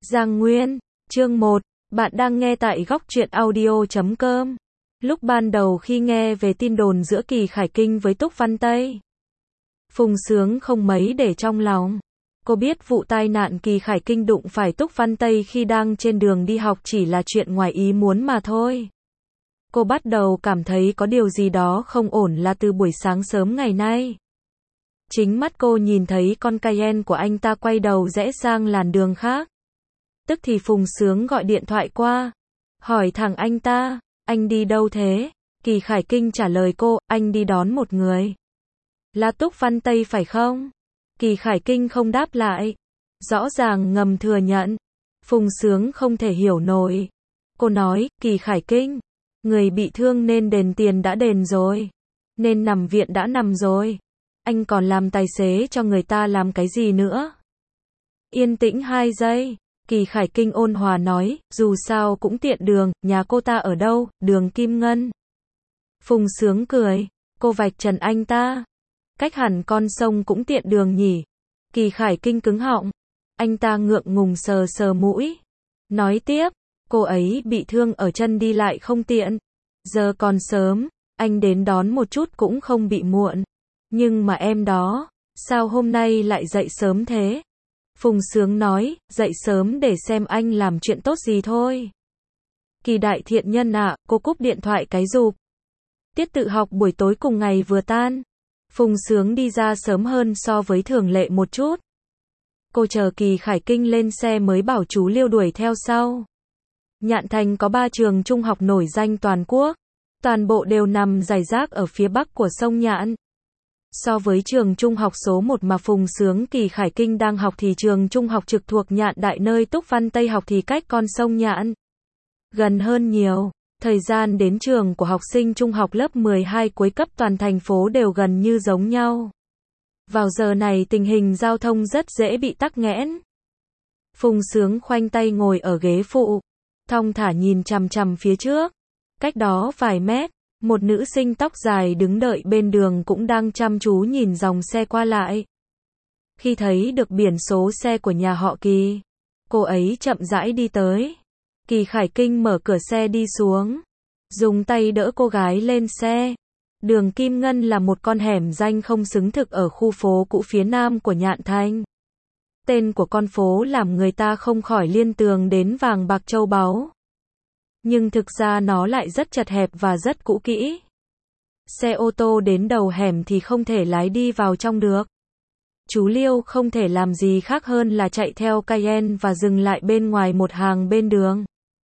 Giang Nguyên, chương 1, bạn đang nghe tại góc truyện audio.com. Lúc ban đầu khi nghe về tin đồn giữa Kỳ Khải Kinh với Túc Văn Tây, Phùng Sướng không mấy để trong lòng. Cô biết vụ tai nạn Kỳ Khải Kinh đụng phải Túc Văn Tây khi đang trên đường đi học chỉ là chuyện ngoài ý muốn mà thôi. Cô bắt đầu cảm thấy có điều gì đó không ổn là từ buổi sáng sớm ngày nay. Chính mắt cô nhìn thấy con Cayenne của anh ta quay đầu rẽ sang làn đường khác. Tức thì Phùng Sướng gọi điện thoại qua, hỏi thẳng anh ta, anh đi đâu thế? Kỳ Khải Kinh trả lời cô, anh đi đón một người. Là Túc Văn Tây phải không? Kỳ Khải Kinh không đáp lại. Rõ ràng ngầm thừa nhận. Phùng Sướng không thể hiểu nổi. Cô nói, Kỳ Khải Kinh, người bị thương nên đền tiền đã đền rồi. Nên nằm viện đã nằm rồi. Anh còn làm tài xế cho người ta làm cái gì nữa? Yên tĩnh 2 giây. Kỳ Khải Kinh ôn hòa nói, dù sao cũng tiện đường, nhà cô ta ở đâu, đường Kim Ngân. Phùng Sướng cười, cô vạch trần anh ta. Cách hẳn con sông cũng tiện đường nhỉ. Kỳ Khải Kinh cứng họng. Anh ta ngượng ngùng sờ sờ mũi. Nói tiếp, cô ấy bị thương ở chân đi lại không tiện. Giờ còn sớm, anh đến đón một chút cũng không bị muộn. Nhưng mà em đó, sao hôm nay lại dậy sớm thế? Phùng Sướng nói, dậy sớm để xem anh làm chuyện tốt gì thôi. Kỳ đại thiện nhân ạ, cô cúp điện thoại cái rụp. Tiết tự học buổi tối cùng ngày vừa tan. Phùng Sướng đi ra sớm hơn so với thường lệ một chút. Cô chờ Kỳ Khải Kinh lên xe mới bảo chú Liêu đuổi theo sau. Nhạn Thành có 3 trường trung học nổi danh toàn quốc. Toàn bộ đều nằm rải rác ở phía bắc của sông Nhạn. So với trường trung học số 1 mà Phùng Sướng Kỳ Khải Kinh đang học thì trường trung học trực thuộc Nhạn Đại nơi Túc Văn Tây học thì cách con sông Nhạn gần hơn nhiều. Thời gian đến trường của học sinh trung học lớp 12 cuối cấp toàn thành phố đều gần như giống nhau. Vào giờ này tình hình giao thông rất dễ bị tắc nghẽn. Phùng Sướng khoanh tay ngồi ở ghế phụ, thong thả nhìn chằm chằm phía trước. Cách đó vài mét, một nữ sinh tóc dài đứng đợi bên đường cũng đang chăm chú nhìn dòng xe qua lại. Khi thấy được biển số xe của nhà họ Kỳ, cô ấy chậm rãi đi tới. Kỳ Khải Kinh mở cửa xe đi xuống, dùng tay đỡ cô gái lên xe. Đường Kim Ngân là một con hẻm danh không xứng thực ở khu phố cũ phía nam của Nhạn Thành. Tên của con phố làm người ta không khỏi liên tưởng đến vàng bạc châu báu. Nhưng thực ra nó lại rất chật hẹp và rất cũ kỹ. Xe ô tô đến đầu hẻm thì không thể lái đi vào trong được. Chú Liêu không thể làm gì khác hơn là chạy theo Cayenne và dừng lại bên ngoài một hàng bên đường.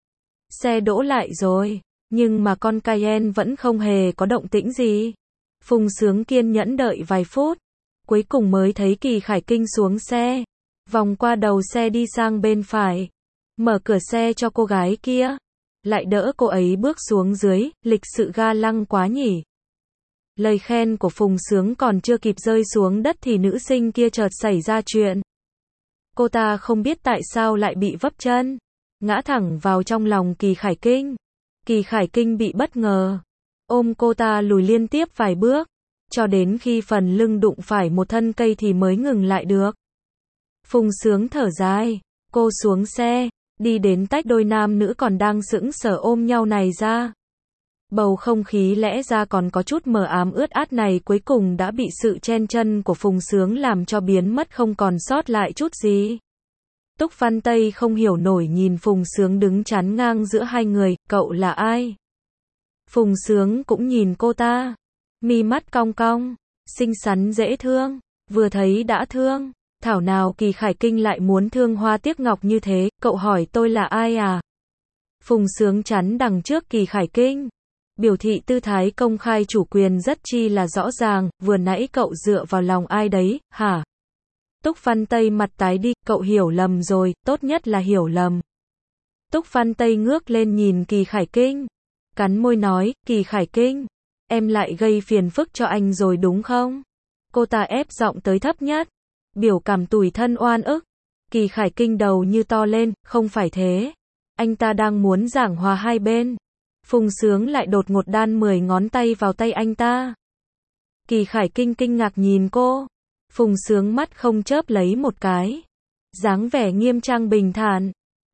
Xe đỗ lại rồi, nhưng mà con Cayenne vẫn không hề có động tĩnh gì. Phùng Sướng kiên nhẫn đợi vài phút, cuối cùng mới thấy Kỳ Khải Kinh xuống xe, vòng qua đầu xe đi sang bên phải, mở cửa xe cho cô gái kia, lại đỡ cô ấy bước xuống dưới, lịch sự ga lăng quá nhỉ. Lời khen của Phùng Sướng còn chưa kịp rơi xuống đất thì nữ sinh kia chợt xảy ra chuyện. Cô ta không biết tại sao lại bị vấp chân, ngã thẳng vào trong lòng Kỳ Khải Kinh. Kỳ Khải Kinh bị bất ngờ, ôm cô ta lùi liên tiếp vài bước, cho đến khi phần lưng đụng phải một thân cây thì mới ngừng lại được. Phùng Sướng thở dài, cô xuống xe, đi đến tách đôi nam nữ còn đang sững sờ ôm nhau này ra. Bầu không khí lẽ ra còn có chút mờ ám ướt át này cuối cùng đã bị sự chen chân của Phùng Sướng làm cho biến mất không còn sót lại chút gì. Túc Văn Tây không hiểu nổi nhìn Phùng Sướng đứng chắn ngang giữa hai người, cậu là ai? Phùng Sướng cũng nhìn cô ta, mi mắt cong cong, xinh xắn dễ thương, vừa thấy đã thương. Thảo nào Kỳ Khải Kinh lại muốn thương hoa tiếc ngọc như thế, cậu hỏi tôi là ai à? Phùng Sướng chắn đằng trước Kỳ Khải Kinh, biểu thị tư thái công khai chủ quyền rất chi là rõ ràng, vừa nãy cậu dựa vào lòng ai đấy, hả? Túc Văn Tây mặt tái đi, cậu hiểu lầm rồi, tốt nhất là hiểu lầm. Túc Văn Tây ngước lên nhìn Kỳ Khải Kinh, cắn môi nói, Kỳ Khải Kinh, em lại gây phiền phức cho anh rồi đúng không? Cô ta ép giọng tới thấp nhất, biểu cảm tủi thân oan ức. Kỳ Khải Kinh đầu như to lên, không phải thế. Anh ta đang muốn giảng hòa hai bên. Phùng Sướng lại đột ngột đan 10 ngón tay vào tay anh ta. Kỳ Khải Kinh kinh ngạc nhìn cô. Phùng Sướng mắt không chớp lấy một cái. Dáng vẻ nghiêm trang bình thản.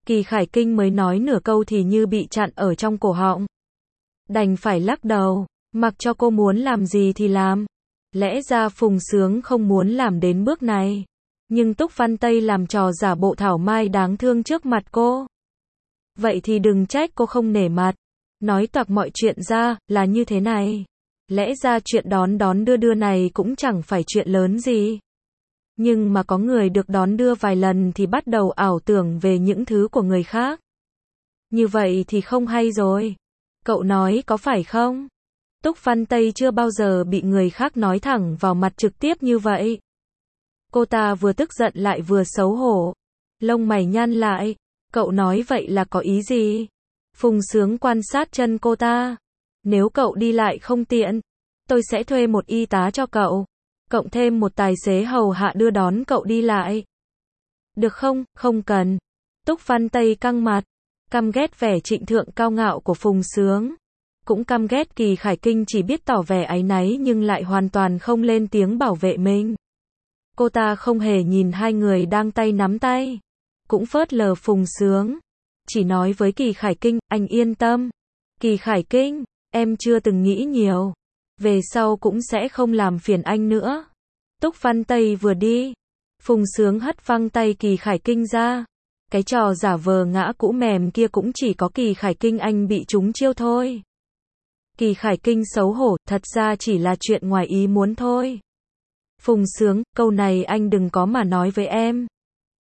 Kỳ Khải Kinh mới nói nửa câu thì như bị chặn ở trong cổ họng. Đành phải lắc đầu, mặc cho cô muốn làm gì thì làm. Lẽ ra Phùng Sướng không muốn làm đến bước này. Nhưng Túc Văn Tây làm trò giả bộ thảo mai đáng thương trước mặt cô. Vậy thì đừng trách cô không nể mặt. Nói toạc mọi chuyện ra, là như thế này. Lẽ ra chuyện đón đón đưa đưa này cũng chẳng phải chuyện lớn gì. Nhưng mà có người được đón đưa vài lần thì bắt đầu ảo tưởng về những thứ của người khác. Như vậy thì không hay rồi. Cậu nói có phải không? Túc Văn Tây chưa bao giờ bị người khác nói thẳng vào mặt trực tiếp như vậy. Cô ta vừa tức giận lại vừa xấu hổ. Lông mày nhăn lại. Cậu nói vậy là có ý gì? Phùng Sướng quan sát chân cô ta. Nếu cậu đi lại không tiện, tôi sẽ thuê một y tá cho cậu. Cộng thêm một tài xế hầu hạ đưa đón cậu đi lại. Được không? Không cần. Túc Văn Tây căng mặt. Căm ghét vẻ trịnh thượng cao ngạo của Phùng Sướng. Cũng căm ghét Kỳ Khải Kinh chỉ biết tỏ vẻ áy náy nhưng lại hoàn toàn không lên tiếng bảo vệ mình. Cô ta không hề nhìn hai người đang tay nắm tay. Cũng phớt lờ Phùng Sướng. Chỉ nói với Kỳ Khải Kinh, anh yên tâm. Kỳ Khải Kinh, em chưa từng nghĩ nhiều. Về sau cũng sẽ không làm phiền anh nữa. Túc Văn Tây vừa đi. Phùng Sướng hất văng tay Kỳ Khải Kinh ra. Cái trò giả vờ ngã cũ mềm kia cũng chỉ có Kỳ Khải Kinh anh bị trúng chiêu thôi. Kỳ Khải Kinh xấu hổ, thật ra chỉ là chuyện ngoài ý muốn thôi. Phùng Sướng, câu này anh đừng có mà nói với em.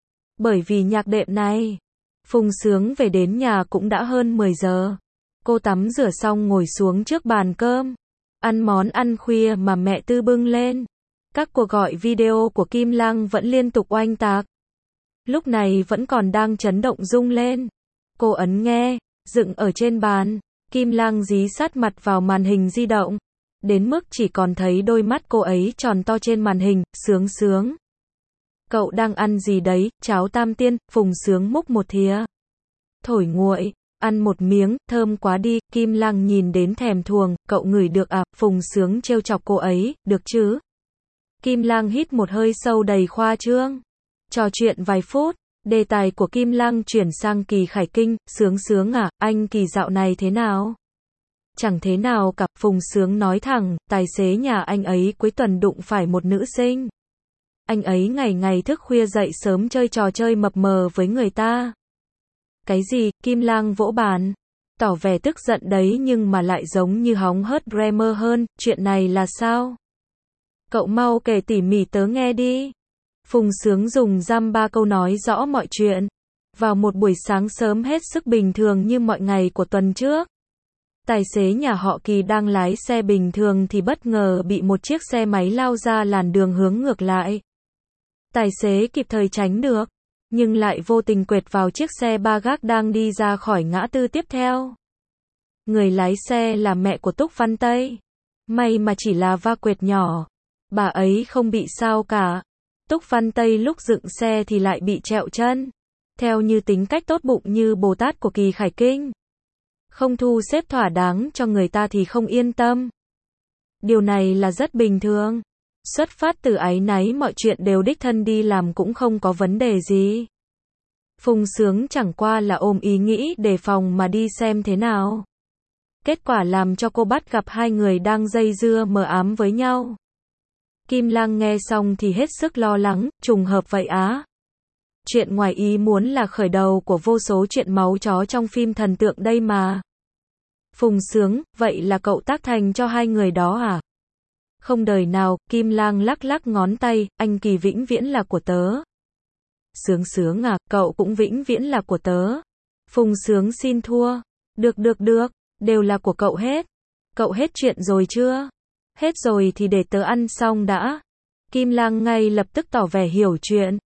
Bởi vì nhạc đệm này. Phùng Sướng về đến nhà cũng đã hơn 10 giờ. Cô tắm rửa xong ngồi xuống trước bàn cơm. Ăn món ăn khuya mà mẹ Tư bưng lên. Các cuộc gọi video của Kim Lăng vẫn liên tục oanh tạc. Lúc này vẫn còn đang chấn động rung lên. Cô ấn nghe, dựng ở trên bàn. Kim Lăng dí sát mặt vào màn hình di động. Đến mức chỉ còn thấy đôi mắt cô ấy tròn to trên màn hình, Sướng Sướng. Cậu đang ăn gì đấy, cháo tam tiên, Phùng Sướng múc một thìa. Thổi nguội, ăn một miếng, thơm quá đi, Kim Lăng nhìn đến thèm thuồng, cậu ngửi được à, Phùng Sướng trêu chọc cô ấy, được chứ? Kim Lăng hít một hơi sâu đầy khoa trương. Trò chuyện vài phút, đề tài của Kim Lăng chuyển sang Kỳ Khải Kinh, Sướng Sướng à, anh Kỳ dạo này thế nào? Chẳng thế nào cả, Phùng Sướng nói thẳng, tài xế nhà anh ấy cuối tuần đụng phải một nữ sinh. Anh ấy ngày ngày thức khuya dậy sớm chơi trò chơi mập mờ với người ta. Cái gì? Kim Lăng vỗ bàn. Tỏ vẻ tức giận đấy nhưng mà lại giống như hóng hớt Bremer hơn, chuyện này là sao? Cậu mau kể tỉ mỉ tớ nghe đi. Phùng Sướng dùng dăm ba câu nói rõ mọi chuyện. Vào một buổi sáng sớm hết sức bình thường như mọi ngày của tuần trước. Tài xế nhà họ Kỳ đang lái xe bình thường thì bất ngờ bị một chiếc xe máy lao ra làn đường hướng ngược lại. Tài xế kịp thời tránh được, nhưng lại vô tình quẹt vào chiếc xe ba gác đang đi ra khỏi ngã tư tiếp theo. Người lái xe là mẹ của Túc Văn Tây. May mà chỉ là va quẹt nhỏ. Bà ấy không bị sao cả. Túc Văn Tây lúc dựng xe thì lại bị trẹo chân. Theo như tính cách tốt bụng như Bồ Tát của Kỳ Khải Kinh. Không thu xếp thỏa đáng cho người ta thì không yên tâm. Điều này là rất bình thường. Xuất phát từ áy náy mọi chuyện đều đích thân đi làm cũng không có vấn đề gì. Phùng Sướng chẳng qua là ôm ý nghĩ đề phòng mà đi xem thế nào. Kết quả làm cho cô bắt gặp hai người đang dây dưa mờ ám với nhau. Kim Lăng nghe xong thì hết sức lo lắng, trùng hợp vậy á. Chuyện ngoài ý muốn là khởi đầu của vô số chuyện máu chó trong phim thần tượng đây mà. Phùng Sướng, vậy là cậu tác thành cho hai người đó à? Không đời nào, Kim Lang lắc lắc ngón tay, anh Kỳ vĩnh viễn là của tớ. Sướng Sướng à, cậu cũng vĩnh viễn là của tớ. Phùng Sướng xin thua. Được, đều là của cậu hết. Cậu hết chuyện rồi chưa? Hết rồi thì để tớ ăn xong đã. Kim Lang ngay lập tức tỏ vẻ hiểu chuyện.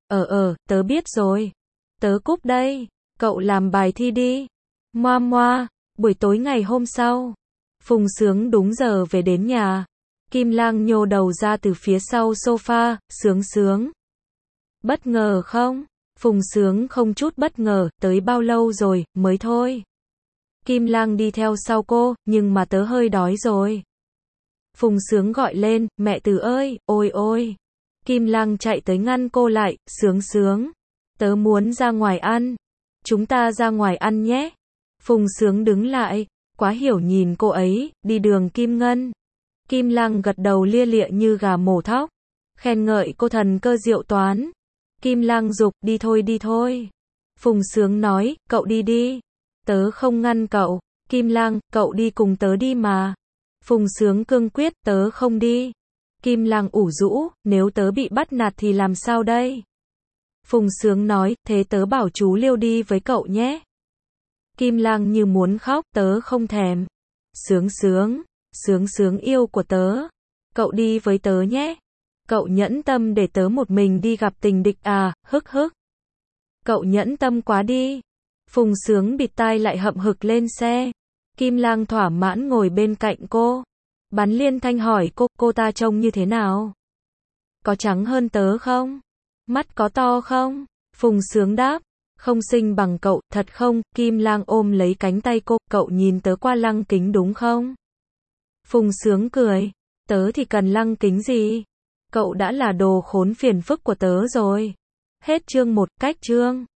Tớ biết rồi. Tớ cúp đây. Cậu làm bài thi đi. Moa. Buổi tối ngày hôm sau. Phùng Sướng đúng giờ về đến nhà. Kim Lang nhô đầu ra từ phía sau sofa, Sướng. Bất ngờ không? Phùng Sướng không chút bất ngờ, tới bao lâu rồi, mới thôi. Kim Lang đi theo sau cô, nhưng mà tớ hơi đói rồi. Phùng Sướng gọi lên, mẹ Từ ơi, ôi. Kim Lang chạy tới ngăn cô lại, Sướng. Tớ muốn ra ngoài ăn. chúng ta ra ngoài ăn nhé. Phùng Sướng đứng lại, quá hiểu nhìn cô ấy, đi đường Kim Ngân. Kim Lăng gật đầu lia lịa như gà mổ thóc, khen ngợi cô thần cơ diệu toán. Kim Lăng giục, đi thôi đi thôi. Phùng Sướng nói, cậu đi đi. Tớ không ngăn cậu. Kim Lăng, cậu đi cùng tớ đi mà. Phùng Sướng cương quyết, tớ không đi. Kim Lăng ủ rũ, nếu tớ bị bắt nạt thì làm sao đây? Phùng Sướng nói, thế tớ bảo chú Liêu đi với cậu nhé. Kim Lăng như muốn khóc, tớ không thèm. Sướng Sướng, Sướng Sướng yêu của tớ. Cậu đi với tớ nhé. Cậu nhẫn tâm để tớ một mình đi gặp tình địch à, hức hức. Cậu nhẫn tâm quá đi. Phùng Sướng bịt tai lại hậm hực lên xe. Kim Lăng thỏa mãn ngồi bên cạnh cô. Bắn liên thanh hỏi cô ta trông như thế nào? Có trắng hơn tớ không? Mắt có to không? Phùng Sướng đáp, không xinh bằng cậu, thật không? Kim Lăng ôm lấy cánh tay cô, cậu nhìn tớ qua lăng kính đúng không? Phùng Sướng cười, tớ thì cần lăng kính gì? Cậu đã là đồ khốn phiền phức của tớ rồi. Hết chương 1, cách chương.